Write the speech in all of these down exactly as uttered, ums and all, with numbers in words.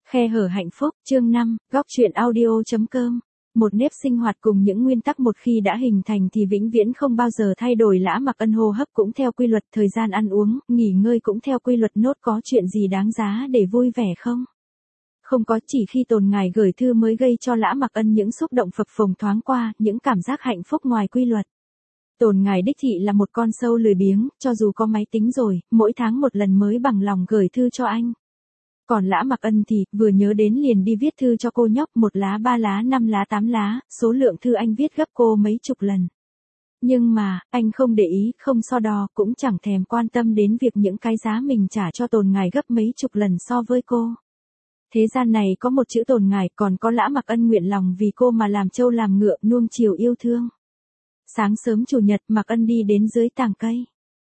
Khe hở hạnh phúc, chương năm, góc truyện audio.com. Một nếp sinh hoạt cùng những nguyên tắc một khi đã hình thành thì vĩnh viễn không bao giờ thay đổi. Lã Mặc Ân hô hấp cũng theo quy luật, thời gian ăn uống, nghỉ ngơi cũng theo quy luật. Nốt có chuyện gì đáng giá để vui vẻ không? Không có, chỉ khi Tồn Ngải gửi thư mới gây cho Lã Mặc Ân những xúc động phập phồng thoáng qua, những cảm giác hạnh phúc ngoài quy luật. Tồn Ngải đích thị là một con sâu lười biếng, cho dù có máy tính rồi, mỗi tháng một lần mới bằng lòng gửi thư cho anh. Còn Lã Mặc Ân thì, vừa nhớ đến liền đi viết thư cho cô nhóc, một lá ba lá năm lá tám lá, số lượng thư anh viết gấp cô mấy chục lần. Nhưng mà, anh không để ý, không so đo, cũng chẳng thèm quan tâm đến việc những cái giá mình trả cho Tồn Ngải gấp mấy chục lần so với cô. Thế gian này có một chữ Tồn Ngải, còn có Lã Mặc Ân nguyện lòng vì cô mà làm trâu làm ngựa, nuông chiều yêu thương. Sáng sớm chủ nhật, Mặc Ân đi đến dưới tàng cây.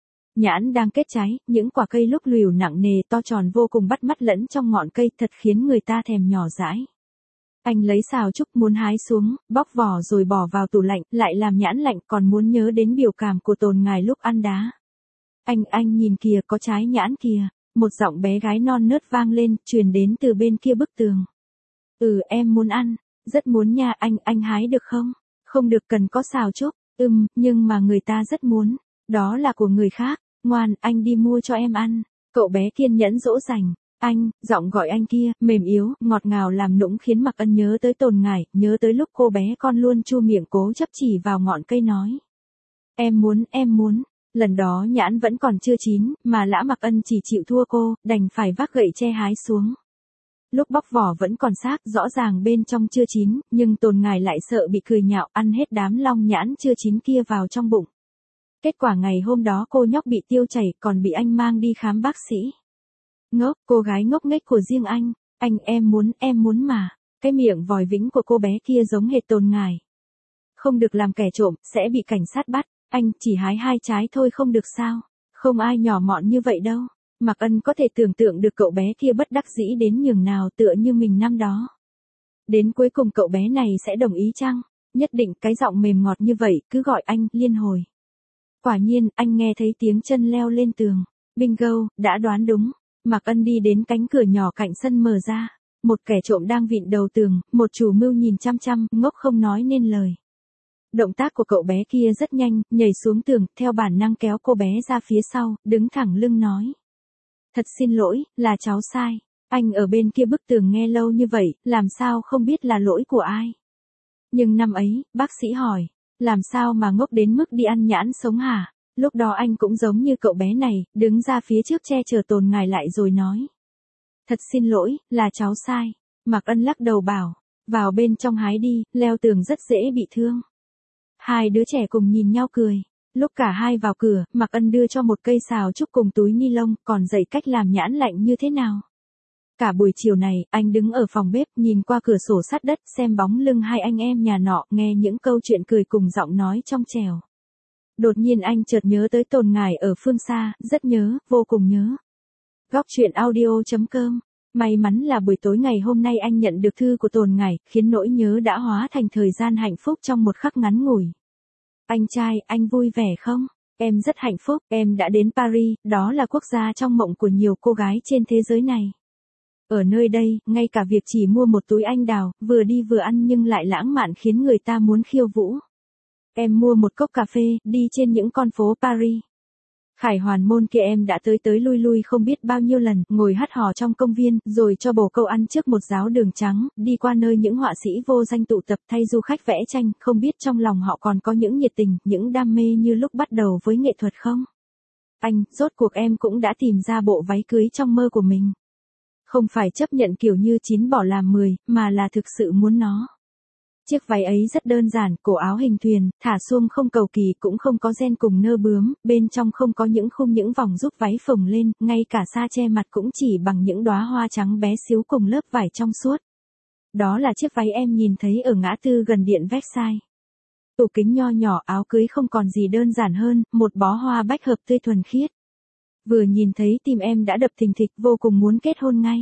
Nhãn đang kết trái, những quả cây lúc lùi nặng nề to tròn vô cùng bắt mắt lẫn trong ngọn cây, thật khiến người ta thèm nhỏ dãi. Anh lấy xào trúc muốn hái xuống, bóc vỏ rồi bỏ vào tủ lạnh, lại làm nhãn lạnh, còn muốn nhớ đến biểu cảm của Tồn Ngải lúc ăn đá. Anh, anh nhìn kìa, có trái nhãn kìa, một giọng bé gái non nớt vang lên, truyền đến từ bên kia bức tường. Ừ, em muốn ăn, rất muốn nha, anh, anh hái được không? Không được, cần có xào trúc. Ừm, nhưng mà người ta rất muốn. Đó là của người khác. Ngoan, anh đi mua cho em ăn. Cậu bé kiên nhẫn dỗ dành. Anh, giọng gọi anh kia, mềm yếu, ngọt ngào làm nũng khiến Mặc Ân nhớ tới Tồn Ngải, nhớ tới lúc cô bé con luôn chu miệng cố chấp chỉ vào ngọn cây nói. Em muốn, em muốn. Lần đó nhãn vẫn còn chưa chín, mà Lã Mặc Ân chỉ chịu thua cô, đành phải vác gậy tre hái xuống. Lúc bóc vỏ vẫn còn xác, rõ ràng bên trong chưa chín, nhưng Tồn Ngải lại sợ bị cười nhạo, ăn hết đám long nhãn chưa chín kia vào trong bụng. Kết quả ngày hôm đó cô nhóc bị tiêu chảy, còn bị anh mang đi khám bác sĩ. Ngốc, cô gái ngốc nghếch của riêng anh, anh em muốn, em muốn mà. Cái miệng vòi vĩnh của cô bé kia giống hệt Tồn Ngải. Không được làm kẻ trộm, sẽ bị cảnh sát bắt, anh chỉ hái hai trái thôi không được sao? Không ai nhỏ mọn như vậy đâu. Mặc Ân có thể tưởng tượng được cậu bé kia bất đắc dĩ đến nhường nào, tựa như mình năm đó. Đến cuối cùng cậu bé này sẽ đồng ý chăng? Nhất định, cái giọng mềm ngọt như vậy, cứ gọi anh, liên hồi. Quả nhiên, anh nghe thấy tiếng chân leo lên tường. Bingo, đã đoán đúng. Mặc Ân đi đến cánh cửa nhỏ cạnh sân mở ra. Một kẻ trộm đang vịn đầu tường, một chủ mưu nhìn chăm chăm, ngốc không nói nên lời. Động tác của cậu bé kia rất nhanh, nhảy xuống tường, theo bản năng kéo cô bé ra phía sau, đứng thẳng lưng nói. Thật xin lỗi, là cháu sai. Anh ở bên kia bức tường nghe lâu như vậy, làm sao không biết là lỗi của ai. Nhưng năm ấy, bác sĩ hỏi, làm sao mà ngốc đến mức đi ăn nhãn sống hả? Lúc đó anh cũng giống như cậu bé này, đứng ra phía trước che chở Tồn Ngải lại rồi nói. Thật xin lỗi, là cháu sai. Mặc Ân lắc đầu bảo, vào bên trong hái đi, leo tường rất dễ bị thương. Hai đứa trẻ cùng nhìn nhau cười. Lúc cả hai vào cửa, Mặc Ân đưa cho một cây xào trúc cùng túi ni lông, còn dạy cách làm nhãn lạnh như thế nào. Cả buổi chiều này, anh đứng ở phòng bếp, nhìn qua cửa sổ sắt đất, xem bóng lưng hai anh em nhà nọ, nghe những câu chuyện cười cùng giọng nói trong trẻo. Đột nhiên anh chợt nhớ tới Tồn Ngải ở phương xa, rất nhớ, vô cùng nhớ. Góc truyện audio.com. May mắn là buổi tối ngày hôm nay anh nhận được thư của Tồn Ngải, khiến nỗi nhớ đã hóa thành thời gian hạnh phúc trong một khắc ngắn ngủi. Anh trai, anh vui vẻ không? Em rất hạnh phúc, em đã đến Paris, đó là quốc gia trong mộng của nhiều cô gái trên thế giới này. Ở nơi đây, ngay cả việc chỉ mua một túi anh đào, vừa đi vừa ăn nhưng lại lãng mạn khiến người ta muốn khiêu vũ. Em mua một cốc cà phê, đi trên những con phố Paris. Khải Hoàn Môn kia em đã tới tới lui lui không biết bao nhiêu lần, ngồi hắt hò trong công viên, rồi cho bồ câu ăn trước một giáo đường trắng, đi qua nơi những họa sĩ vô danh tụ tập thay du khách vẽ tranh, không biết trong lòng họ còn có những nhiệt tình, những đam mê như lúc bắt đầu với nghệ thuật không? Anh, rốt cuộc em cũng đã tìm ra bộ váy cưới trong mơ của mình. Không phải chấp nhận kiểu như chín bỏ làm mười, mà là thực sự muốn nó. Chiếc váy ấy rất đơn giản, cổ áo hình thuyền, thả xuông không cầu kỳ cũng không có ren cùng nơ bướm, bên trong không có những khung những vòng giúp váy phồng lên, ngay cả sa che mặt cũng chỉ bằng những đóa hoa trắng bé xíu cùng lớp vải trong suốt. Đó là chiếc váy em nhìn thấy ở ngã tư gần điện Versailles. Tủ kính nho nhỏ, áo cưới không còn gì đơn giản hơn, một bó hoa bách hợp tươi thuần khiết. Vừa nhìn thấy tim em đã đập thình thịch, vô cùng muốn kết hôn ngay.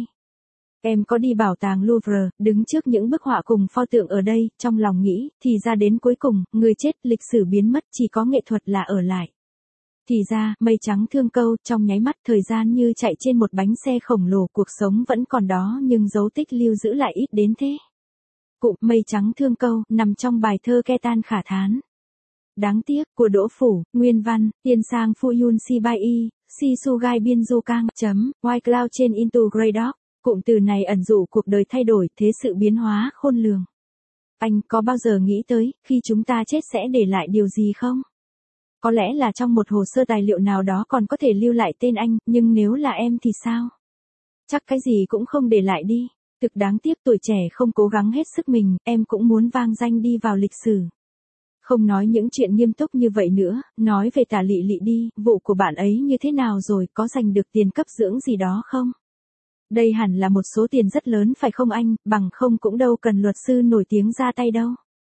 Em có đi bảo tàng Louvre, đứng trước những bức họa cùng pho tượng ở đây, trong lòng nghĩ, thì ra đến cuối cùng, người chết, lịch sử biến mất, chỉ có nghệ thuật là ở lại. Thì ra, mây trắng thương câu, trong nháy mắt thời gian như chạy trên một bánh xe khổng lồ, cuộc sống vẫn còn đó nhưng dấu tích lưu giữ lại ít đến thế. Cụm mây trắng thương câu, nằm trong bài thơ Ketan Khả Thán. Đáng tiếc, của Đỗ Phủ, nguyên văn, Tiên Sang Phu Yun Si Bai Y, Si Su Gai Biên Du Cang, chấm, White Cloud trên Into Grey Dog. Cụm từ này ẩn dụ cuộc đời thay đổi, thế sự biến hóa khôn lường. Anh có bao giờ nghĩ tới, khi chúng ta chết sẽ để lại điều gì không? Có lẽ là trong một hồ sơ tài liệu nào đó còn có thể lưu lại tên anh, nhưng nếu là em thì sao? Chắc cái gì cũng không để lại đi. Thực đáng tiếc tuổi trẻ không cố gắng hết sức mình, em cũng muốn vang danh đi vào lịch sử. Không nói những chuyện nghiêm túc như vậy nữa, nói về Tả Lị Lị đi, vụ của bạn ấy như thế nào rồi, có giành được tiền cấp dưỡng gì đó không? Đây hẳn là một số tiền rất lớn phải không anh, bằng không cũng đâu cần luật sư nổi tiếng ra tay đâu.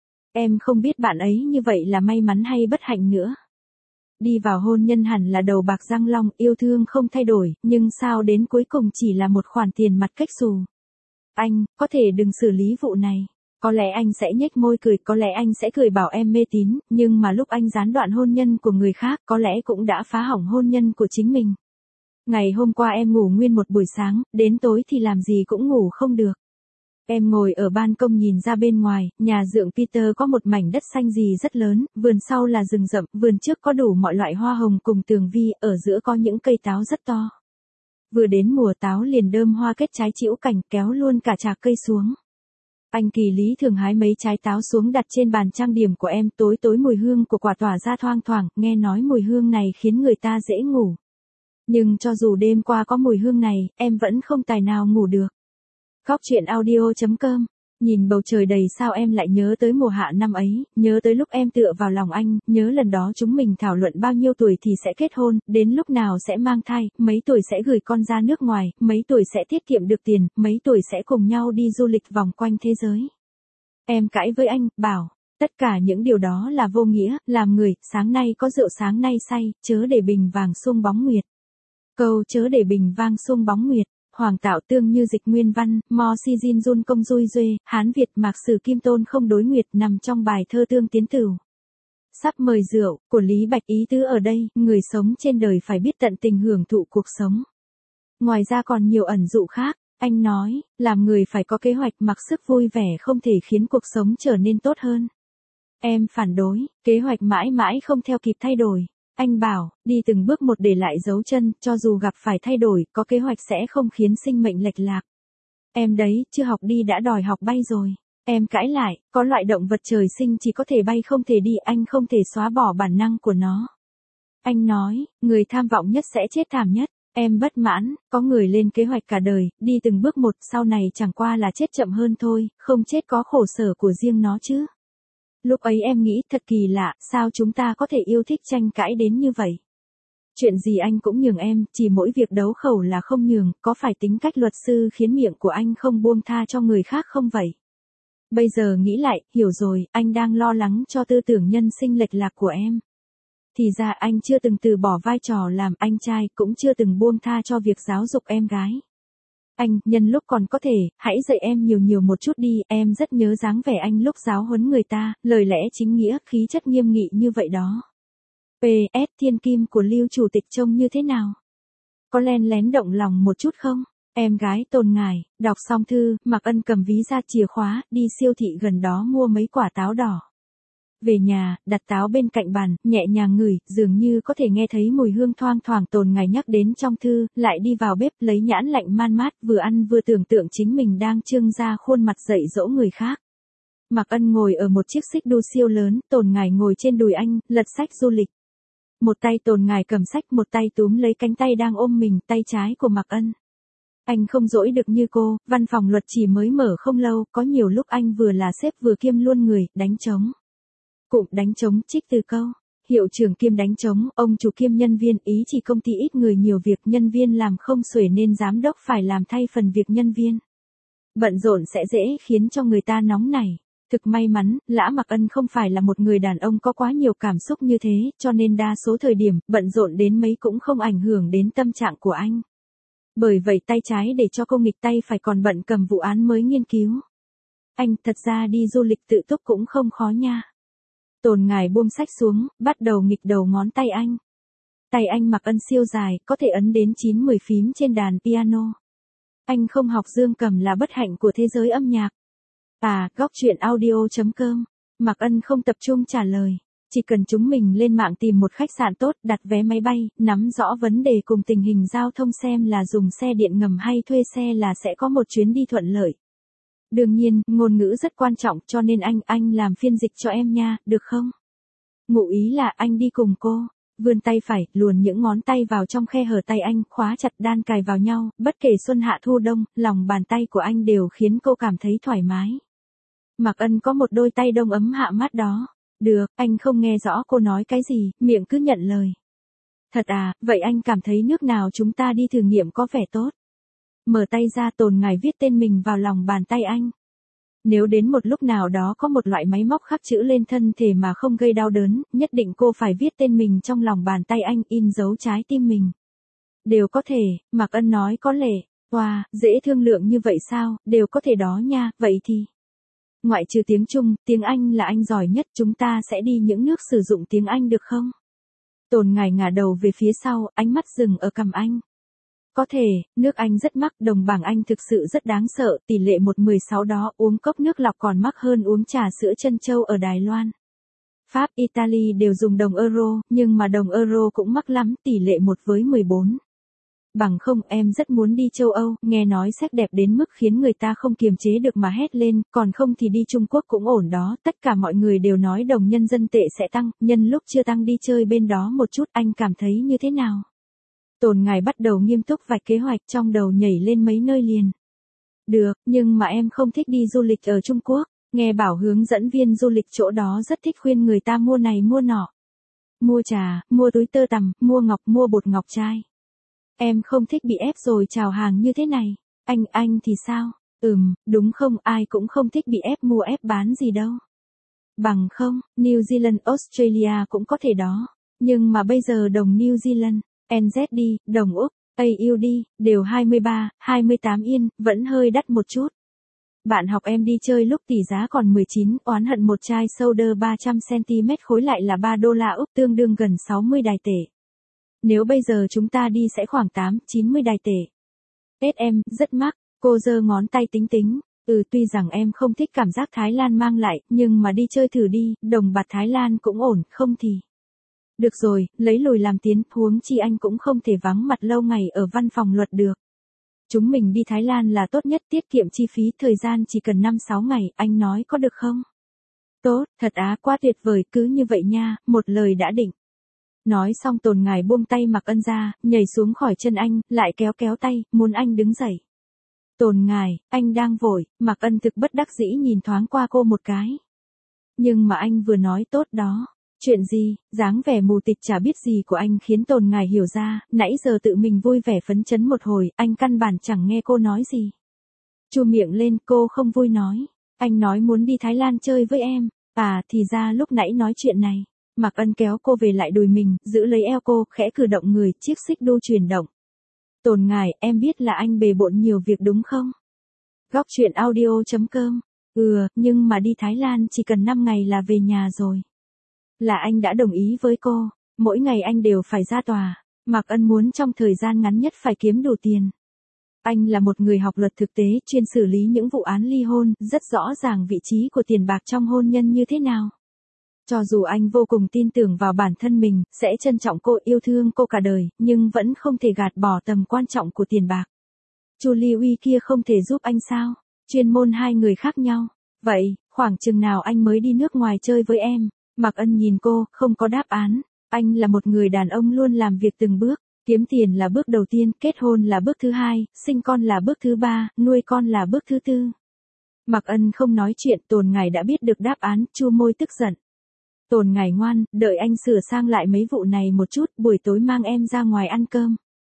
Em không biết bạn ấy như vậy là may mắn hay bất hạnh nữa. Đi vào hôn nhân hẳn là đầu bạc răng long, yêu thương không thay đổi, nhưng sao đến cuối cùng chỉ là một khoản tiền mặt cách xù. Anh, có thể đừng xử lý vụ này. Có lẽ anh sẽ nhếch môi cười, có lẽ anh sẽ cười bảo em mê tín, nhưng mà lúc anh gián đoạn hôn nhân của người khác, có lẽ cũng đã phá hỏng hôn nhân của chính mình. Ngày hôm qua em ngủ nguyên một buổi sáng, đến tối thì làm gì cũng ngủ không được. Em ngồi ở ban công nhìn ra bên ngoài, nhà dượng Peter có một mảnh đất xanh gì rất lớn, vườn sau là rừng rậm, vườn trước có đủ mọi loại hoa hồng cùng tường vi, ở giữa có những cây táo rất to. Vừa đến mùa táo liền đơm hoa kết trái chĩu cành, kéo luôn cả chạc cây xuống. Anh kỳ lý thường hái mấy trái táo xuống đặt trên bàn trang điểm của em, tối tối mùi hương của quả tỏa ra thoang thoảng, nghe nói mùi hương này khiến người ta dễ ngủ. Nhưng cho dù đêm qua có mùi hương này, em vẫn không tài nào ngủ được. Góc truyện audio chấm com. Nhìn bầu trời đầy sao em lại nhớ tới mùa hạ năm ấy, nhớ tới lúc em tựa vào lòng anh, nhớ lần đó chúng mình thảo luận bao nhiêu tuổi thì sẽ kết hôn, đến lúc nào sẽ mang thai, mấy tuổi sẽ gửi con ra nước ngoài, mấy tuổi sẽ tiết kiệm được tiền, mấy tuổi sẽ cùng nhau đi du lịch vòng quanh thế giới. Em cãi với anh, bảo, tất cả những điều đó là vô nghĩa, làm người, sáng nay có rượu sáng nay say, chớ để bình vàng xung bóng nguyệt. Câu chớ để bình vang xung bóng nguyệt. Hoàng Tạo Tương như dịch nguyên văn, Mo Si Jin Jun Công Dui Duê, Hán Việt Mạc Sử Kim Tôn không đối nguyệt nằm trong bài thơ Tương Tiến Tửu. Sắp mời rượu, của Lý Bạch ý tứ ở đây, người sống trên đời phải biết tận tình hưởng thụ cuộc sống. Ngoài ra còn nhiều ẩn dụ khác, anh nói, làm người phải có kế hoạch, mặc sức vui vẻ không thể khiến cuộc sống trở nên tốt hơn. Em phản đối, kế hoạch mãi mãi không theo kịp thay đổi. Anh bảo, đi từng bước một để lại dấu chân, cho dù gặp phải thay đổi, có kế hoạch sẽ không khiến sinh mệnh lệch lạc. Em đấy, chưa học đi đã đòi học bay rồi. Em cãi lại, có loại động vật trời sinh chỉ có thể bay không thể đi, anh không thể xóa bỏ bản năng của nó. Anh nói, người tham vọng nhất sẽ chết thảm nhất. Em bất mãn, có người lên kế hoạch cả đời, đi từng bước một, sau này chẳng qua là chết chậm hơn thôi, không chết có khổ sở của riêng nó chứ. Lúc ấy em nghĩ thật kỳ lạ, sao chúng ta có thể yêu thích tranh cãi đến như vậy? Chuyện gì anh cũng nhường em, chỉ mỗi việc đấu khẩu là không nhường, có phải tính cách luật sư khiến miệng của anh không buông tha cho người khác không vậy? Bây giờ nghĩ lại, hiểu rồi, anh đang lo lắng cho tư tưởng nhân sinh lệch lạc của em. Thì ra anh chưa từng từ bỏ vai trò làm anh trai, cũng chưa từng buông tha cho việc giáo dục em gái. Anh, nhân lúc còn có thể, hãy dạy em nhiều nhiều một chút đi, em rất nhớ dáng vẻ anh lúc giáo huấn người ta, lời lẽ chính nghĩa, khí chất nghiêm nghị như vậy đó. pê ét Thiên kim của Lưu Chủ tịch trông như thế nào? Có len lén động lòng một chút không? Em gái Tôn Ngải, đọc xong thư, Mạc Ân cầm ví ra chìa khóa, đi siêu thị gần đó mua mấy quả táo đỏ. Về nhà, đặt táo bên cạnh bàn, nhẹ nhàng ngửi, dường như có thể nghe thấy mùi hương thoang thoảng Tôn Ngải nhắc đến trong thư, lại đi vào bếp lấy nhãn lạnh man mát, vừa ăn vừa tưởng tượng chính mình đang trưng ra khuôn mặt dạy dỗ người khác. Mạc Ân ngồi ở một chiếc xích đu siêu lớn, Tôn Ngải ngồi trên đùi anh, lật sách du lịch. Một tay Tôn Ngải cầm sách, một tay túm lấy cánh tay đang ôm mình, tay trái của Mạc Ân. Anh không dỗi được như cô, văn phòng luật chỉ mới mở không lâu, có nhiều lúc anh vừa là sếp vừa kiêm luôn người, đánh trống. Cụm đánh trống trích từ câu, hiệu trưởng kiêm đánh trống, ông chủ kiêm nhân viên, ý chỉ công ty ít người nhiều việc, nhân viên làm không xuể nên giám đốc phải làm thay phần việc nhân viên. Bận rộn sẽ dễ khiến cho người ta nóng nảy. Thực may mắn, Lã Mặc Ân không phải là một người đàn ông có quá nhiều cảm xúc như thế, cho nên đa số thời điểm, bận rộn đến mấy cũng không ảnh hưởng đến tâm trạng của anh. Bởi vậy tay trái để cho cô nghịch tay phải còn bận cầm vụ án mới nghiên cứu. Anh, thật ra đi du lịch tự túc cũng không khó nha. Tôn Ngải buông sách xuống, bắt đầu nghịch đầu ngón tay anh. Tay anh Mạc Ân siêu dài, có thể ấn đến chín mười phím trên đàn piano. Anh không học dương cầm là bất hạnh của thế giới âm nhạc. À, góc chuyện audio.com. Mạc Ân không tập trung trả lời. Chỉ cần chúng mình lên mạng tìm một khách sạn tốt, đặt vé máy bay, nắm rõ vấn đề cùng tình hình giao thông xem là dùng xe điện ngầm hay thuê xe là sẽ có một chuyến đi thuận lợi. Đương nhiên, ngôn ngữ rất quan trọng cho nên anh, anh làm phiên dịch cho em nha, được không? Ngụ ý là anh đi cùng cô. Vươn tay phải, luồn những ngón tay vào trong khe hở tay anh, khóa chặt đan cài vào nhau, bất kể xuân hạ thu đông, lòng bàn tay của anh đều khiến cô cảm thấy thoải mái. Mạc Ân có một đôi tay đông ấm hạ mát đó. Được, anh không nghe rõ cô nói cái gì, miệng cứ nhận lời. Thật à, vậy anh cảm thấy nước nào chúng ta đi thử nghiệm có vẻ tốt. Mở tay ra Tồn Ngải viết tên mình vào lòng bàn tay anh. Nếu đến một lúc nào đó có một loại máy móc khắc chữ lên thân thể mà không gây đau đớn, nhất định cô phải viết tên mình trong lòng bàn tay anh, in dấu trái tim mình. Đều có thể, Mạc Ân nói có lệ. Wow, dễ thương lượng như vậy sao, đều có thể đó nha, vậy thì. Ngoại trừ tiếng Trung, tiếng Anh là anh giỏi nhất, chúng ta sẽ đi những nước sử dụng tiếng Anh được không? Tồn Ngải ngả đầu về phía sau, ánh mắt dừng ở cằm anh. Có thể, nước Anh rất mắc, đồng bảng Anh thực sự rất đáng sợ, tỷ lệ một mười sáu đó, uống cốc nước lọc còn mắc hơn uống trà sữa trân châu ở Đài Loan. Pháp, Italy đều dùng đồng euro, nhưng mà đồng euro cũng mắc lắm, tỷ lệ một với mười bốn. Bằng không, em rất muốn đi châu Âu, nghe nói sắc đẹp đến mức khiến người ta không kiềm chế được mà hét lên, còn không thì đi Trung Quốc cũng ổn đó, tất cả mọi người đều nói đồng nhân dân tệ sẽ tăng, nhân lúc chưa tăng đi chơi bên đó một chút, anh cảm thấy như thế nào? Tồn Ngải bắt đầu nghiêm túc vạch kế hoạch, trong đầu nhảy lên mấy nơi liền. Được, nhưng mà em không thích đi du lịch ở Trung Quốc, nghe bảo hướng dẫn viên du lịch chỗ đó rất thích khuyên người ta mua này mua nọ. Mua trà, mua túi tơ tằm, mua ngọc, mua bột ngọc trai. Em không thích bị ép rồi chào hàng như thế này. Anh, anh thì sao? Ừm, đúng không, ai cũng không thích bị ép mua ép bán gì đâu. Bằng không, New Zealand, Australia cũng có thể đó. Nhưng mà bây giờ đồng New Zealand, en zét đê, đồng Úc, a u đê, đều hai mươi ba, hai mươi tám yên, vẫn hơi đắt một chút. Bạn học em đi chơi lúc tỷ giá còn mười chín, oán hận một chai soda ba trăm xăng-ti-mét khối lại là ba đô la Úc tương đương gần sáu mươi đài tệ. Nếu bây giờ chúng ta đi sẽ khoảng tám, chín mươi đài tệ. Tết em, rất mắc, cô giơ ngón tay tính tính. Ừ, tuy rằng em không thích cảm giác Thái Lan mang lại, nhưng mà đi chơi thử đi, đồng bạc Thái Lan cũng ổn, không thì. Được rồi, lấy lùi làm tiến, huống chi anh cũng không thể vắng mặt lâu ngày ở văn phòng luật được. Chúng mình đi Thái Lan là tốt nhất, tiết kiệm chi phí, thời gian chỉ cần năm sáu ngày, anh nói có được không? Tốt, thật á, quá tuyệt vời, cứ như vậy nha, một lời đã định. Nói xong Tồn Ngải buông tay Mạc Ân ra, nhảy xuống khỏi chân anh, lại kéo kéo tay, muốn anh đứng dậy. Tồn Ngải, anh đang vội, Mạc Ân thực bất đắc dĩ nhìn thoáng qua cô một cái. Nhưng mà anh vừa nói tốt đó. Chuyện gì, dáng vẻ mù tịt chả biết gì của anh khiến Tồn Ngải hiểu ra, nãy giờ tự mình vui vẻ phấn chấn một hồi, anh căn bản chẳng nghe cô nói gì. Chu miệng lên, cô không vui nói. Anh nói muốn đi Thái Lan chơi với em. À, thì ra lúc nãy nói chuyện này. Mạc Ân kéo cô về lại đùi mình, giữ lấy eo cô, khẽ cử động người, chiếc xích đu chuyển động. Tồn Ngải, em biết là anh bề bộn nhiều việc đúng không? Góc chuyện audio.com. Ừ, nhưng mà đi Thái Lan chỉ cần năm ngày là về nhà rồi. Là anh đã đồng ý với cô, mỗi ngày anh đều phải ra tòa. Mạc Ân muốn trong thời gian ngắn nhất phải kiếm đủ tiền. Anh là một người học luật thực tế, chuyên xử lý những vụ án ly hôn, rất rõ ràng vị trí của tiền bạc trong hôn nhân như thế nào. Cho dù anh vô cùng tin tưởng vào bản thân mình, sẽ trân trọng cô, yêu thương cô cả đời, nhưng vẫn không thể gạt bỏ tầm quan trọng của tiền bạc. Chu Ly Uy kia không thể giúp anh sao? Chuyên môn hai người khác nhau. Vậy, khoảng chừng nào anh mới đi nước ngoài chơi với em? Mạc Ân nhìn cô, không có đáp án. Anh là một người đàn ông luôn làm việc từng bước. Kiếm tiền là bước đầu tiên, kết hôn là bước thứ hai, sinh con là bước thứ ba, nuôi con là bước thứ tư. Mạc Ân không nói chuyện, Tồn Ngải đã biết được đáp án, chu môi tức giận. Tồn Ngải ngoan, đợi anh sửa sang lại mấy vụ này một chút, buổi tối mang em ra ngoài ăn cơm.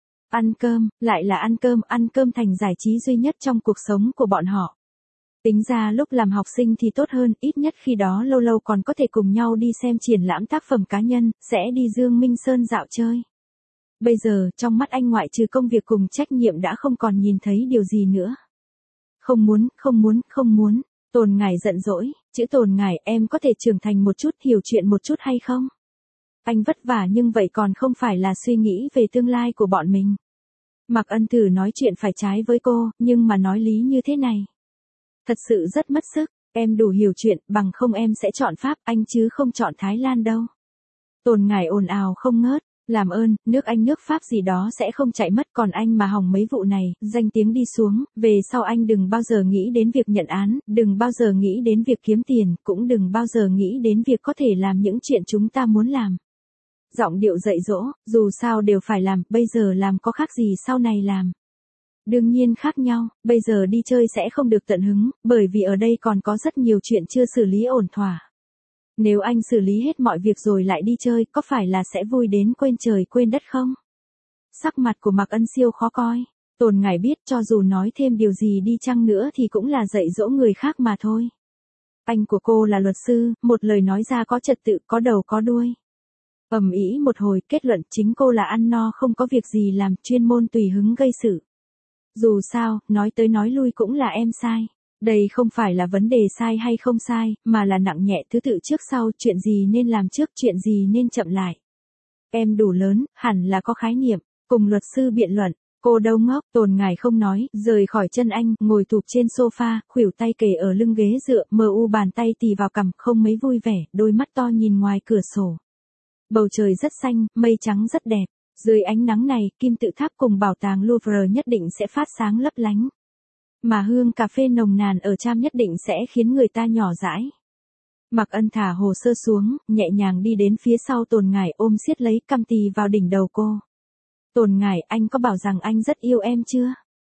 Ăn cơm, lại là ăn cơm, ăn cơm thành giải trí duy nhất trong cuộc sống của bọn họ. Tính ra lúc làm học sinh thì tốt hơn, ít nhất khi đó lâu lâu còn có thể cùng nhau đi xem triển lãm tác phẩm cá nhân, sẽ đi Dương Minh Sơn dạo chơi. Bây giờ, trong mắt anh ngoại trừ công việc cùng trách nhiệm đã không còn nhìn thấy điều gì nữa. Không muốn, không muốn, không muốn. Tồn Ngải giận dỗi, chữ Tồn Ngải, em có thể trưởng thành một chút, hiểu chuyện một chút hay không? Anh vất vả nhưng vậy còn không phải là suy nghĩ về tương lai của bọn mình. Mạc Ân thử nói chuyện phải trái với cô, nhưng mà nói lý như thế này. Thật sự rất mất sức, em đủ hiểu chuyện, bằng không em sẽ chọn Pháp, anh chứ không chọn Thái Lan đâu. Tồn Ngải ồn ào không ngớt, làm ơn, nước Anh nước Pháp gì đó sẽ không chạy mất, còn anh mà hỏng mấy vụ này, danh tiếng đi xuống, về sau anh đừng bao giờ nghĩ đến việc nhận án, đừng bao giờ nghĩ đến việc kiếm tiền, cũng đừng bao giờ nghĩ đến việc có thể làm những chuyện chúng ta muốn làm. Giọng điệu dạy dỗ, dù sao đều phải làm, bây giờ làm có khác gì sau này làm. Đương nhiên khác nhau, bây giờ đi chơi sẽ không được tận hứng, bởi vì ở đây còn có rất nhiều chuyện chưa xử lý ổn thỏa. Nếu anh xử lý hết mọi việc rồi lại đi chơi, có phải là sẽ vui đến quên trời quên đất không? Sắc mặt của Mạc Ân siêu khó coi. Tồn Ngải biết cho dù nói thêm điều gì đi chăng nữa thì cũng là dạy dỗ người khác mà thôi. Anh của cô là luật sư, một lời nói ra có trật tự, có đầu có đuôi. Ầm ĩ một hồi, kết luận chính cô là ăn no không có việc gì làm, chuyên môn tùy hứng gây sự. Dù sao, nói tới nói lui cũng là em sai. Đây không phải là vấn đề sai hay không sai, mà là nặng nhẹ thứ tự trước sau, chuyện gì nên làm trước, chuyện gì nên chậm lại. Em đủ lớn, hẳn là có khái niệm, cùng luật sư biện luận, cô đâu ngốc, Tồn Ngải không nói, rời khỏi chân anh, ngồi thụp trên sofa, khuỷu tay kề ở lưng ghế dựa, mờ u bàn tay tì vào cằm, không mấy vui vẻ, đôi mắt to nhìn ngoài cửa sổ. Bầu trời rất xanh, mây trắng rất đẹp, dưới ánh nắng này, kim tự tháp cùng bảo tàng Louvre nhất định sẽ phát sáng lấp lánh. Mà hương cà phê nồng nàn ở Tram nhất định sẽ khiến người ta nhỏ dãi. Mạc Ân thả hồ sơ xuống, nhẹ nhàng đi đến phía sau Tồn Ngải ôm siết lấy cằm tì vào đỉnh đầu cô. Tồn Ngải, anh có bảo rằng anh rất yêu em chưa?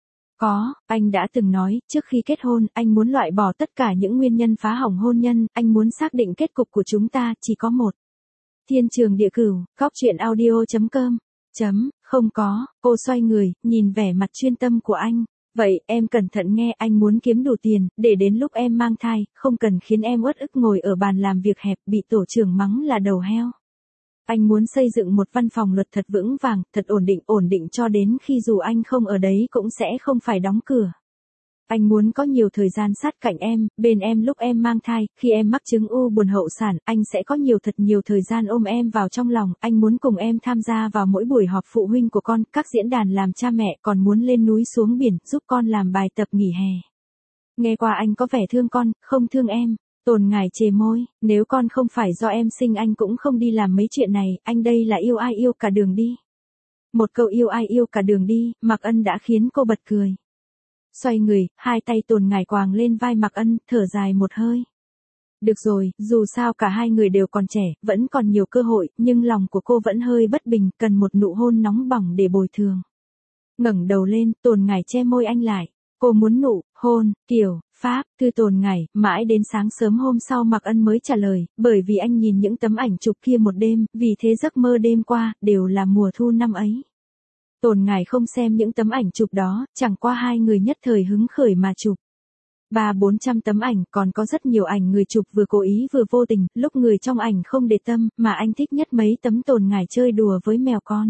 Có, anh đã từng nói, trước khi kết hôn, anh muốn loại bỏ tất cả những nguyên nhân phá hỏng hôn nhân, anh muốn xác định kết cục của chúng ta chỉ có một. Thiên trường địa cửu, góc truyện audio chấm com. Chấm, không có, cô xoay người, nhìn vẻ mặt chuyên tâm của anh. Vậy, em cẩn thận nghe, anh muốn kiếm đủ tiền, để đến lúc em mang thai, không cần khiến em uất ức ngồi ở bàn làm việc hẹp, bị tổ trưởng mắng là đầu heo. Anh muốn xây dựng một văn phòng luật thật vững vàng, thật ổn định, ổn định cho đến khi dù anh không ở đấy cũng sẽ không phải đóng cửa. Anh muốn có nhiều thời gian sát cạnh em, bên em lúc em mang thai, khi em mắc chứng u buồn hậu sản, anh sẽ có nhiều thật nhiều thời gian ôm em vào trong lòng, anh muốn cùng em tham gia vào mỗi buổi họp phụ huynh của con, các diễn đàn làm cha mẹ, còn muốn lên núi xuống biển, giúp con làm bài tập nghỉ hè. Nghe qua anh có vẻ thương con, không thương em. Tồn Ngải chề môi, nếu con không phải do em sinh anh cũng không đi làm mấy chuyện này, anh đây là yêu ai yêu cả đường đi. Một câu yêu ai yêu cả đường đi, Mạc Ân đã khiến cô bật cười. Xoay người, hai tay Tồn Ngải quàng lên vai Mạc Ân, thở dài một hơi. Được rồi, dù sao cả hai người đều còn trẻ, vẫn còn nhiều cơ hội, nhưng lòng của cô vẫn hơi bất bình, cần một nụ hôn nóng bỏng để bồi thường. Ngẩng đầu lên, Tồn Ngải che môi anh lại. Cô muốn nụ, hôn, kiểu, Pháp, thư Tồn Ngải, mãi đến sáng sớm hôm sau Mạc Ân mới trả lời, bởi vì anh nhìn những tấm ảnh chụp kia một đêm, vì thế giấc mơ đêm qua, đều là mùa thu năm ấy. Tồn Ngải không xem những tấm ảnh chụp đó, chẳng qua hai người nhất thời hứng khởi mà chụp. Ba bốn trăm tấm ảnh, còn có rất nhiều ảnh người chụp vừa cố ý vừa vô tình, lúc người trong ảnh không để tâm, mà anh thích nhất mấy tấm Tồn Ngải chơi đùa với mèo con.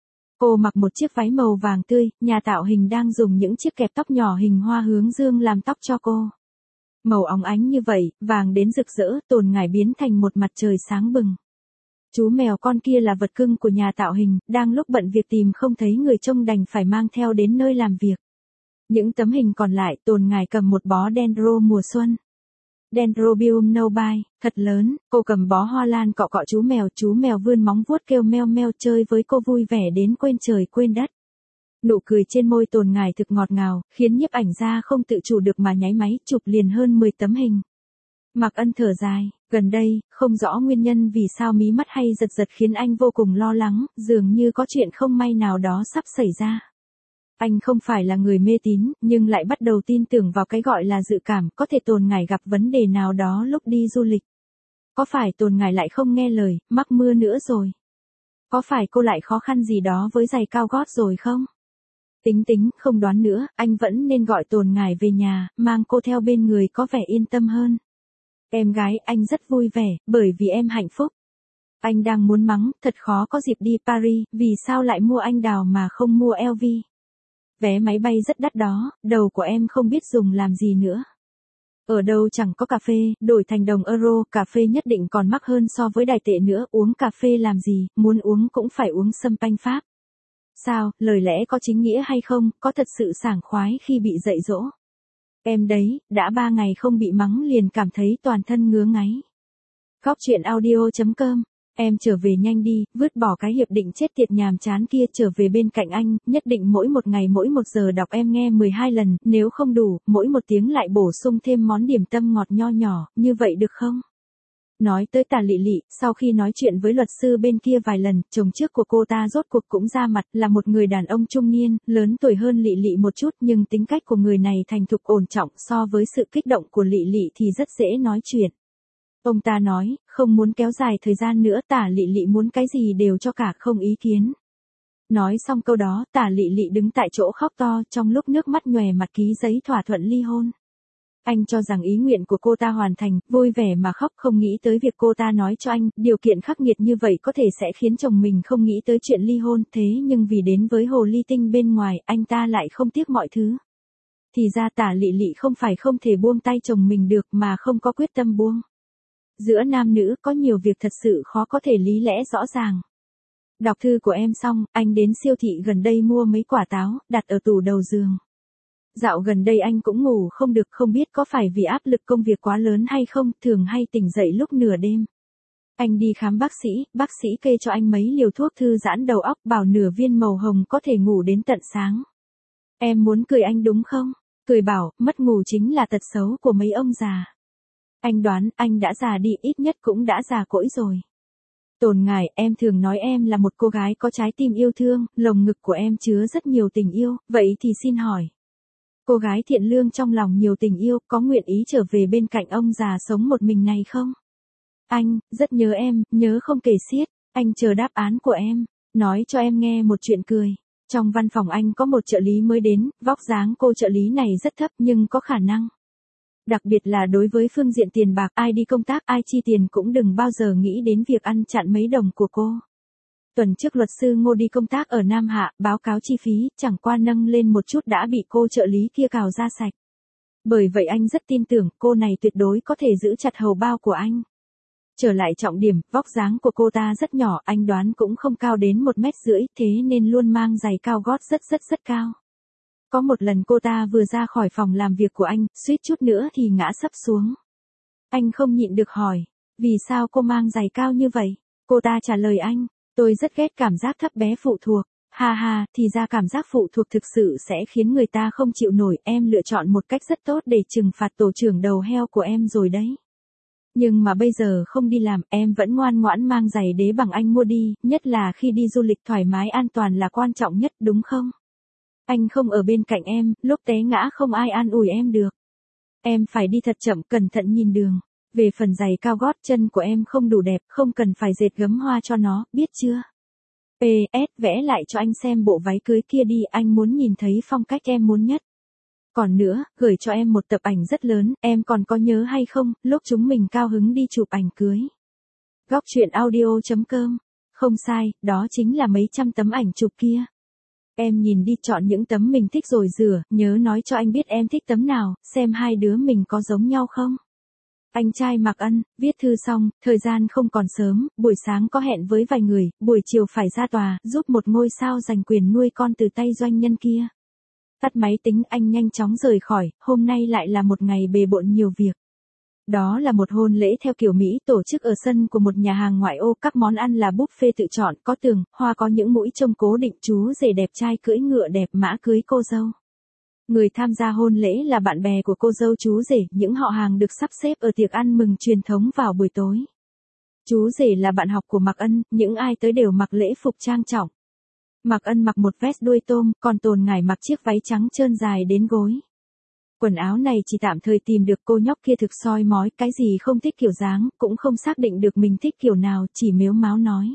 Cô mặc một chiếc váy màu vàng tươi, nhà tạo hình đang dùng những chiếc kẹp tóc nhỏ hình hoa hướng dương làm tóc cho cô. Màu óng ánh như vậy, vàng đến rực rỡ, Tồn Ngải biến thành một mặt trời sáng bừng. Chú mèo con kia là vật cưng của nhà tạo hình, đang lúc bận việc tìm không thấy người trông đành phải mang theo đến nơi làm việc. Những tấm hình còn lại, Tồn Ngải cầm một bó dendro mùa xuân. Dendrobium nobai, thật lớn, cô cầm bó hoa lan cọ cọ chú mèo, chú mèo vươn móng vuốt kêu meo meo chơi với cô vui vẻ đến quên trời quên đất. Nụ cười trên môi Tồn Ngải thực ngọt ngào, khiến nhiếp ảnh gia không tự chủ được mà nháy máy, chụp liền hơn mười tấm hình. Mạc Ân thở dài, gần đây, không rõ nguyên nhân vì sao mí mắt hay giật giật khiến anh vô cùng lo lắng, dường như có chuyện không may nào đó sắp xảy ra. Anh không phải là người mê tín, nhưng lại bắt đầu tin tưởng vào cái gọi là dự cảm, có thể Tồn Ngải gặp vấn đề nào đó lúc đi du lịch. Có phải Tồn Ngải lại không nghe lời, mắc mưa nữa rồi? Có phải cô lại khó khăn gì đó với giày cao gót rồi không? Tính tính, không đoán nữa, anh vẫn nên gọi Tồn Ngải về nhà, mang cô theo bên người có vẻ yên tâm hơn. Em gái, anh rất vui vẻ, bởi vì em hạnh phúc. Anh đang muốn mắng, thật khó có dịp đi Paris, vì sao lại mua anh đào mà không mua lờ vê? Vé máy bay rất đắt đó, đầu của em không biết dùng làm gì nữa. Ở đâu chẳng có cà phê, đổi thành đồng euro, cà phê nhất định còn mắc hơn so với đài tệ nữa, uống cà phê làm gì, muốn uống cũng phải uống sâm panh Pháp. Sao, lời lẽ có chính nghĩa hay không, có thật sự sảng khoái khi bị dạy dỗ. Em đấy, đã ba ngày không bị mắng liền cảm thấy toàn thân ngứa ngáy. Góc chuyện audio chấm com. Em trở về nhanh đi, vứt bỏ cái hiệp định chết tiệt nhàm chán kia, trở về bên cạnh anh, nhất định mỗi một ngày mỗi một giờ đọc em nghe mười hai lần, nếu không đủ, mỗi một tiếng lại bổ sung thêm món điểm tâm ngọt nho nhỏ, như vậy được không? Nói tới Tả Lị Lị, sau khi nói chuyện với luật sư bên kia vài lần, chồng trước của cô ta rốt cuộc cũng ra mặt, là một người đàn ông trung niên, lớn tuổi hơn Lị Lị một chút, nhưng tính cách của người này thành thục ổn trọng, so với sự kích động của Lị Lị thì rất dễ nói chuyện. Ông ta nói, không muốn kéo dài thời gian nữa, Tả Lị Lị muốn cái gì đều cho cả, không ý kiến. Nói xong câu đó, Tả Lị Lị đứng tại chỗ khóc to, trong lúc nước mắt nhòe mặt ký giấy thỏa thuận ly hôn. Anh cho rằng ý nguyện của cô ta hoàn thành, vui vẻ mà khóc, không nghĩ tới việc cô ta nói cho anh, điều kiện khắc nghiệt như vậy có thể sẽ khiến chồng mình không nghĩ tới chuyện ly hôn, thế nhưng vì đến với hồ ly tinh bên ngoài, anh ta lại không tiếc mọi thứ. Thì ra Tả Lị Lị không phải không thể buông tay chồng mình được mà không có quyết tâm buông. Giữa nam nữ có nhiều việc thật sự khó có thể lý lẽ rõ ràng. Đọc thư của em xong, anh đến siêu thị gần đây mua mấy quả táo, đặt ở tủ đầu giường. Dạo gần đây anh cũng ngủ không được, không biết có phải vì áp lực công việc quá lớn hay không, thường hay tỉnh dậy lúc nửa đêm. Anh đi khám bác sĩ, bác sĩ kê cho anh mấy liều thuốc thư giãn đầu óc, bảo nửa viên màu hồng có thể ngủ đến tận sáng. Em muốn cười anh đúng không? Cười bảo, mất ngủ chính là tật xấu của mấy ông già. Anh đoán, anh đã già đi, ít nhất cũng đã già cỗi rồi. Tồn ngài, em thường nói em là một cô gái có trái tim yêu thương, lồng ngực của em chứa rất nhiều tình yêu, vậy thì xin hỏi. Cô gái thiện lương trong lòng nhiều tình yêu, có nguyện ý trở về bên cạnh ông già sống một mình này không? Anh, rất nhớ em, nhớ không kể xiết, anh chờ đáp án của em. Nói cho em nghe một chuyện cười. Trong văn phòng anh có một trợ lý mới đến, vóc dáng cô trợ lý này rất thấp nhưng có khả năng. Đặc biệt là đối với phương diện tiền bạc, ai đi công tác, ai chi tiền cũng đừng bao giờ nghĩ đến việc ăn chặn mấy đồng của cô. Tuần trước luật sư Ngô đi công tác ở Nam Hạ, báo cáo chi phí, chẳng qua nâng lên một chút đã bị cô trợ lý kia cào ra sạch. Bởi vậy anh rất tin tưởng, cô này tuyệt đối có thể giữ chặt hầu bao của anh. Trở lại trọng điểm, vóc dáng của cô ta rất nhỏ, anh đoán cũng không cao đến một mét rưỡi, thế nên luôn mang giày cao gót rất rất rất cao. Có một lần cô ta vừa ra khỏi phòng làm việc của anh, suýt chút nữa thì ngã sấp xuống. Anh không nhịn được hỏi, vì sao cô mang giày cao như vậy? Cô ta trả lời anh, tôi rất ghét cảm giác thấp bé phụ thuộc. Ha ha, thì ra cảm giác phụ thuộc thực sự sẽ khiến người ta không chịu nổi, em lựa chọn một cách rất tốt để trừng phạt tổ trưởng đầu heo của em rồi đấy. Nhưng mà bây giờ không đi làm, em vẫn ngoan ngoãn mang giày đế bằng anh mua đi, nhất là khi đi du lịch thoải mái an toàn là quan trọng nhất, đúng không? Anh không ở bên cạnh em, lúc té ngã không ai an ủi em được. Em phải đi thật chậm, cẩn thận nhìn đường. Về phần giày cao gót, chân của em không đủ đẹp, không cần phải dệt gấm hoa cho nó, biết chưa? pê ét vẽ lại cho anh xem bộ váy cưới kia đi, anh muốn nhìn thấy phong cách em muốn nhất. Còn nữa, gửi cho em một tập ảnh rất lớn, em còn có nhớ hay không, lúc chúng mình cao hứng đi chụp ảnh cưới. Góc chuyện audio chấm com. Không sai, đó chính là mấy trăm tấm ảnh chụp kia. Em nhìn đi, chọn những tấm mình thích rồi rửa, nhớ nói cho anh biết em thích tấm nào, xem hai đứa mình có giống nhau không. Anh trai Mạc Ân, viết thư xong, thời gian không còn sớm, buổi sáng có hẹn với vài người, buổi chiều phải ra tòa, giúp một ngôi sao giành quyền nuôi con từ tay doanh nhân kia. Tắt máy tính, anh nhanh chóng rời khỏi, hôm nay lại là một ngày bề bộn nhiều việc. Đó là một hôn lễ theo kiểu Mỹ, tổ chức ở sân của một nhà hàng ngoại ô, các món ăn là buffet tự chọn, có tường, hoa, có những mũi trông cố định, chú rể đẹp trai cưỡi ngựa đẹp mã cưới cô dâu. Người tham gia hôn lễ là bạn bè của cô dâu chú rể, những họ hàng được sắp xếp ở tiệc ăn mừng truyền thống vào buổi tối. Chú rể là bạn học của Mạc Ân, những ai tới đều mặc lễ phục trang trọng. Mạc Ân mặc một vest đuôi tôm, còn Tồn Ngải mặc chiếc váy trắng trơn dài đến gối. Quần áo này chỉ tạm thời tìm được, cô nhóc kia thực soi mói, cái gì không thích kiểu dáng, cũng không xác định được mình thích kiểu nào, chỉ mếu máo nói.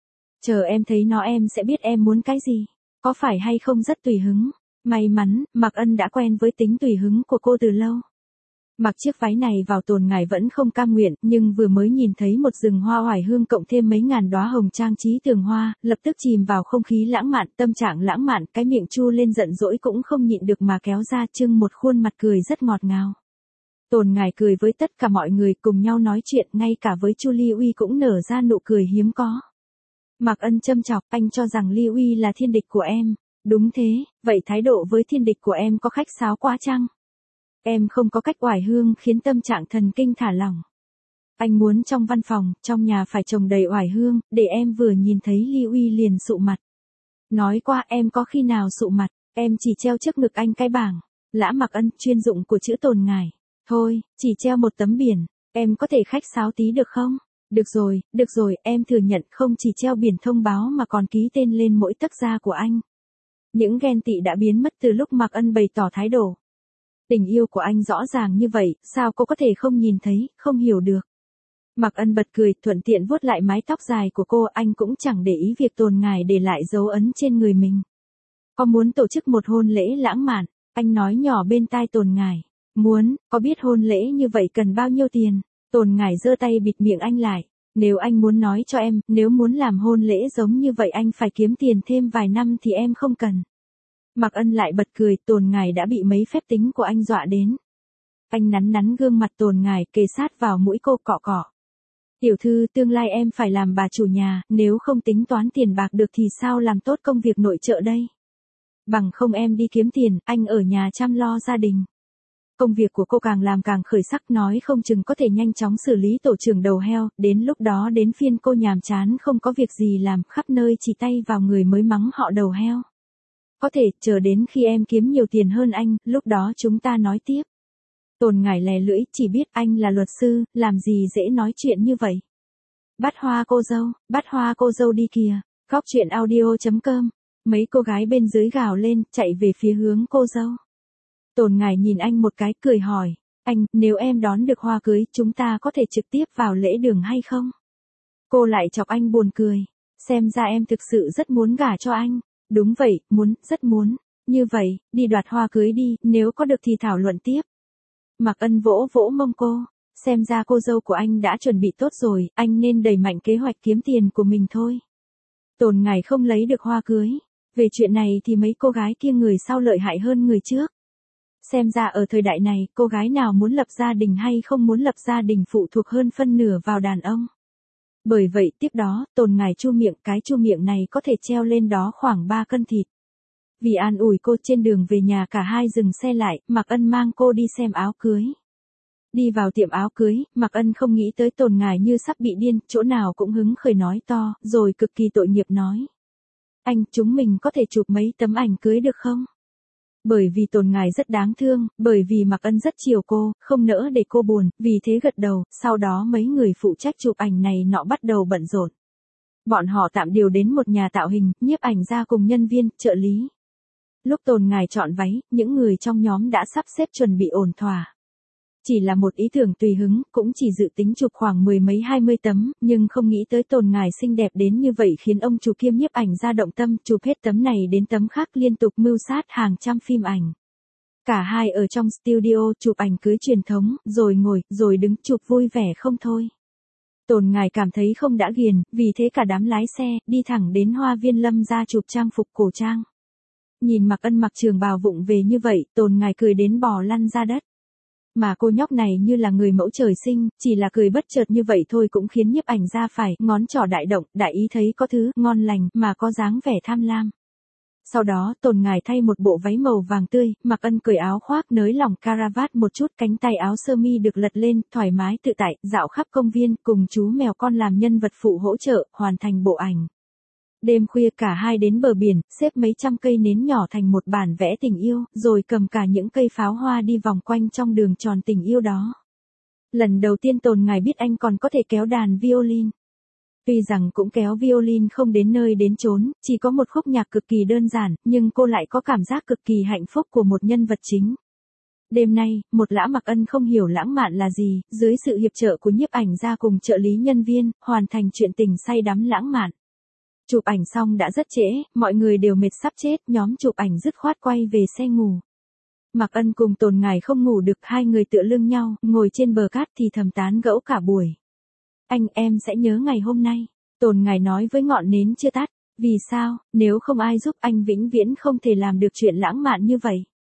Chờ em thấy nó em sẽ biết em muốn cái gì, có phải hay không rất tùy hứng. May mắn, Mạc Ân đã quen với tính tùy hứng của cô từ lâu. Mặc chiếc váy này vào, Tồn Ngải vẫn không cam nguyện, nhưng vừa mới nhìn thấy một rừng hoa oải hương cộng thêm mấy ngàn đóa hồng trang trí tường hoa, lập tức chìm vào không khí lãng mạn, tâm trạng lãng mạn, cái miệng chu lên giận dỗi cũng không nhịn được mà kéo ra, trưng một khuôn mặt cười rất ngọt ngào. Tồn Ngải cười với tất cả mọi người cùng nhau nói chuyện, ngay cả với Chu Ly Uy cũng nở ra nụ cười hiếm có. Mạc Ân châm chọc, anh cho rằng Ly Uy là thiên địch của em. Đúng thế, vậy thái độ với thiên địch của em có khách sáo quá chăng? Em không có cách oải hương khiến tâm trạng thần kinh thả lỏng. Anh muốn trong văn phòng, trong nhà phải trồng đầy oải hương, để em vừa nhìn thấy Ly Uy liền sụ mặt. Nói qua em có khi nào sụ mặt, em chỉ treo trước ngực anh cái bảng. Lã Mạc Ân, chuyên dụng của chữ Tồn Ngải. Thôi, chỉ treo một tấm biển, em có thể khách sáo tí được không? Được rồi, được rồi, em thừa nhận không chỉ treo biển thông báo mà còn ký tên lên mỗi tấc da của anh. Những ghen tị đã biến mất từ lúc Mạc Ân bày tỏ thái độ. Tình yêu của anh rõ ràng như vậy, sao cô có thể không nhìn thấy, không hiểu được. Mạc Ân bật cười, thuận tiện vuốt lại mái tóc dài của cô, anh cũng chẳng để ý việc Tồn Ngải để lại dấu ấn trên người mình. Có muốn tổ chức một hôn lễ lãng mạn? Anh nói nhỏ bên tai Tồn Ngải. Muốn, có biết hôn lễ như vậy cần bao nhiêu tiền? Tồn Ngải giơ tay bịt miệng anh lại. Nếu anh muốn nói cho em, nếu muốn làm hôn lễ giống như vậy anh phải kiếm tiền thêm vài năm thì em không cần. Mạc Ân lại bật cười, Tồn Ngải đã bị mấy phép tính của anh dọa đến. Anh nắn nắn gương mặt Tồn Ngải, kề sát vào mũi cô, cọ cọ. Tiểu thư, tương lai em phải làm bà chủ nhà, nếu không tính toán tiền bạc được thì sao làm tốt công việc nội trợ đây? Bằng không em đi kiếm tiền, anh ở nhà chăm lo gia đình. Công việc của cô càng làm càng khởi sắc, nói không chừng có thể nhanh chóng xử lý tổ trưởng đầu heo, đến lúc đó đến phiên cô nhàm chán không có việc gì làm, khắp nơi chỉ tay vào người mới mắng họ đầu heo. Có thể, chờ đến khi em kiếm nhiều tiền hơn anh, lúc đó chúng ta nói tiếp. Tồn Ngải lè lưỡi, chỉ biết anh là luật sư, làm gì dễ nói chuyện như vậy. Bắt hoa cô dâu, bắt hoa cô dâu đi kìa. Góc truyện audio chấm com. Mấy cô gái bên dưới gào lên, chạy về phía hướng cô dâu. Tồn Ngải nhìn anh một cái, cười hỏi, anh, nếu em đón được hoa cưới, chúng ta có thể trực tiếp vào lễ đường hay không? Cô lại chọc anh buồn cười, xem ra em thực sự rất muốn gả cho anh. Đúng vậy, muốn, rất muốn. Như vậy, đi đoạt hoa cưới đi, nếu có được thì thảo luận tiếp. Mạc Ân vỗ vỗ mông cô, xem ra cô dâu của anh đã chuẩn bị tốt rồi, anh nên đẩy mạnh kế hoạch kiếm tiền của mình thôi. Tồn Ngải không lấy được hoa cưới. Về chuyện này thì mấy cô gái kia người sau lợi hại hơn người trước. Xem ra ở thời đại này, cô gái nào muốn lập gia đình hay không muốn lập gia đình phụ thuộc hơn phân nửa vào đàn ông. Bởi vậy tiếp đó, Tồn Ngải chu miệng, cái chu miệng này có thể treo lên đó khoảng ba cân thịt. Vì an ủi cô trên đường về nhà cả hai dừng xe lại, Mạc Ân mang cô đi xem áo cưới. Đi vào tiệm áo cưới, Mạc Ân không nghĩ tới Tồn Ngải như sắp bị điên, chỗ nào cũng hứng khởi nói to, rồi cực kỳ tội nghiệp nói. Anh, chúng mình có thể chụp mấy tấm ảnh cưới được không? Bởi vì Tồn Ngải rất đáng thương, bởi vì Mạc Ân rất chiều cô, không nỡ để cô buồn, vì thế gật đầu, sau đó mấy người phụ trách chụp ảnh này nọ bắt đầu bận rộn. Bọn họ tạm điều đến một nhà tạo hình, nhiếp ảnh ra cùng nhân viên, trợ lý. Lúc Tồn Ngải chọn váy, những người trong nhóm đã sắp xếp chuẩn bị ổn thỏa. Chỉ là một ý tưởng tùy hứng, cũng chỉ dự tính chụp khoảng mười mấy hai mươi tấm, nhưng không nghĩ tới Tồn Ngải xinh đẹp đến như vậy khiến ông chủ kiêm nhiếp ảnh ra động tâm, chụp hết tấm này đến tấm khác liên tục mưu sát hàng trăm phim ảnh. Cả hai ở trong studio chụp ảnh cưới truyền thống, rồi ngồi, rồi đứng chụp vui vẻ không thôi. Tồn Ngải cảm thấy không đã ghiền, vì thế cả đám lái xe, đi thẳng đến Hoa Viên Lâm ra chụp trang phục cổ trang. Nhìn Mạc Ân mặc trường bào vụng về như vậy, Tồn Ngải cười đến bò lăn ra đất. Mà cô nhóc này như là người mẫu trời sinh, chỉ là cười bất chợt như vậy thôi cũng khiến nhiếp ảnh ra phải, ngón trỏ đại động, đại ý thấy có thứ, ngon lành, mà có dáng vẻ tham lam. Sau đó, Tồn Ngải thay một bộ váy màu vàng tươi, Mạc Ân cởi áo khoác nới lỏng caravat một chút, cánh tay áo sơ mi được lật lên, thoải mái tự tại, dạo khắp công viên, cùng chú mèo con làm nhân vật phụ hỗ trợ, hoàn thành bộ ảnh. Đêm khuya cả hai đến bờ biển, xếp mấy trăm cây nến nhỏ thành một bản vẽ tình yêu, rồi cầm cả những cây pháo hoa đi vòng quanh trong đường tròn tình yêu đó. Lần đầu tiên Tồn Ngải biết anh còn có thể kéo đàn violin. Tuy rằng cũng kéo violin không đến nơi đến chốn, chỉ có một khúc nhạc cực kỳ đơn giản, nhưng cô lại có cảm giác cực kỳ hạnh phúc của một nhân vật chính. Đêm nay, một Lã Mạc Ân không hiểu lãng mạn là gì, dưới sự hiệp trợ của nhiếp ảnh ra cùng trợ lý nhân viên, hoàn thành chuyện tình say đắm lãng mạn. Chụp ảnh xong đã rất trễ, mọi người đều mệt sắp chết, nhóm chụp ảnh dứt khoát quay về xe ngủ. Mạc Ân cùng Tồn Ngải không ngủ được, hai người tựa lưng nhau, ngồi trên bờ cát thì thầm tán gẫu cả buổi. Anh, em sẽ nhớ ngày hôm nay, Tồn Ngải nói với ngọn nến chưa tắt. Vì sao, nếu không ai giúp anh vĩnh viễn không thể làm được chuyện lãng mạn như vậy.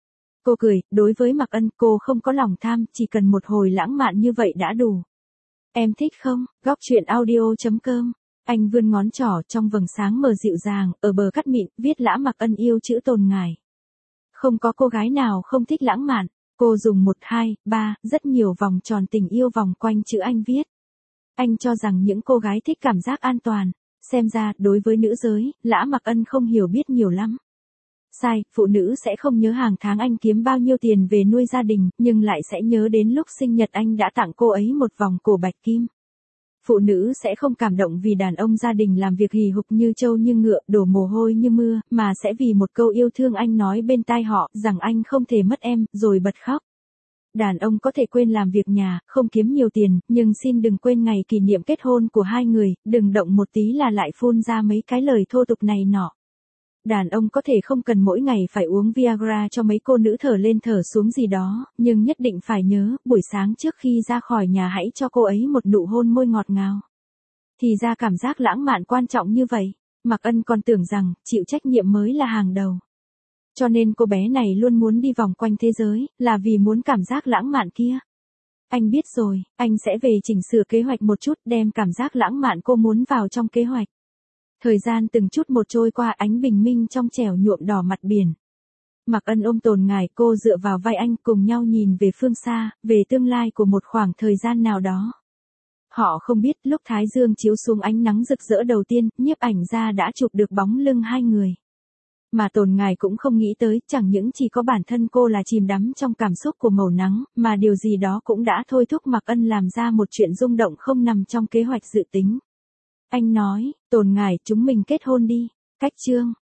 Cô cười, đối với Mạc Ân cô không có lòng tham, chỉ cần một hồi lãng mạn như vậy đã đủ. Em thích không? Góc truyện audio.com. Anh vươn ngón trỏ trong vầng sáng mờ dịu dàng, ở bờ cắt mịn, viết Lã Mặc Ân yêu chữ Tồn Ngải. Không có cô gái nào không thích lãng mạn. Cô dùng một, hai, ba, rất nhiều vòng tròn tình yêu vòng quanh chữ anh viết. Anh cho rằng những cô gái thích cảm giác an toàn. Xem ra, đối với nữ giới, Lã Mặc Ân không hiểu biết nhiều lắm. Sai, phụ nữ sẽ không nhớ hàng tháng anh kiếm bao nhiêu tiền về nuôi gia đình, nhưng lại sẽ nhớ đến lúc sinh nhật anh đã tặng cô ấy một vòng cổ bạch kim. Phụ nữ sẽ không cảm động vì đàn ông gia đình làm việc hì hục như trâu như ngựa, đổ mồ hôi như mưa, mà sẽ vì một câu yêu thương anh nói bên tai họ rằng anh không thể mất em, rồi bật khóc. Đàn ông có thể quên làm việc nhà, không kiếm nhiều tiền, nhưng xin đừng quên ngày kỷ niệm kết hôn của hai người, đừng động một tí là lại phun ra mấy cái lời thô tục này nọ. Đàn ông có thể không cần mỗi ngày phải uống Viagra cho mấy cô nữ thở lên thở xuống gì đó, nhưng nhất định phải nhớ, buổi sáng trước khi ra khỏi nhà hãy cho cô ấy một nụ hôn môi ngọt ngào. Thì ra cảm giác lãng mạn quan trọng như vậy, Mạc Ân còn tưởng rằng, chịu trách nhiệm mới là hàng đầu. Cho nên cô bé này luôn muốn đi vòng quanh thế giới, là vì muốn cảm giác lãng mạn kia. Anh biết rồi, anh sẽ về chỉnh sửa kế hoạch một chút, đem cảm giác lãng mạn cô muốn vào trong kế hoạch. Thời gian từng chút một trôi qua, ánh bình minh trong trẻo nhuộm đỏ mặt biển. Mạc Ân ôm Tồn Ngải, cô dựa vào vai anh, cùng nhau nhìn về phương xa, về tương lai của một khoảng thời gian nào đó. Họ không biết, lúc thái dương chiếu xuống ánh nắng rực rỡ đầu tiên, nhiếp ảnh gia đã chụp được bóng lưng hai người. Mà Tồn Ngải cũng không nghĩ tới, chẳng những chỉ có bản thân cô là chìm đắm trong cảm xúc của màu nắng, mà điều gì đó cũng đã thôi thúc Mạc Ân làm ra một chuyện rung động không nằm trong kế hoạch dự tính. Anh nói, Tồn Ngải, chúng mình kết hôn đi. Cách chương.